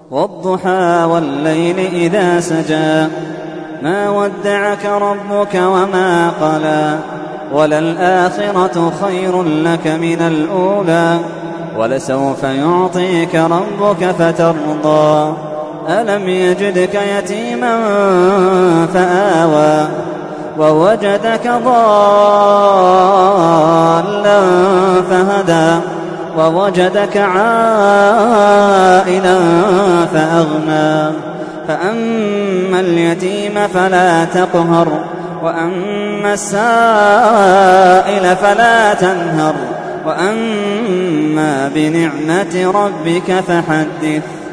والضحى والليل إذا سجى ما ودعك ربك وما قلى وللآخرة خير لك من الأولى ولسوف يعطيك ربك فترضى ألم يجدك يتيما فآوى ووجدك ضالا فهدى ووجدك عائلا فأغنى فأما اليتيم فلا تقهر وأما السائل فلا تنهر وأما بنعمة ربك فحدث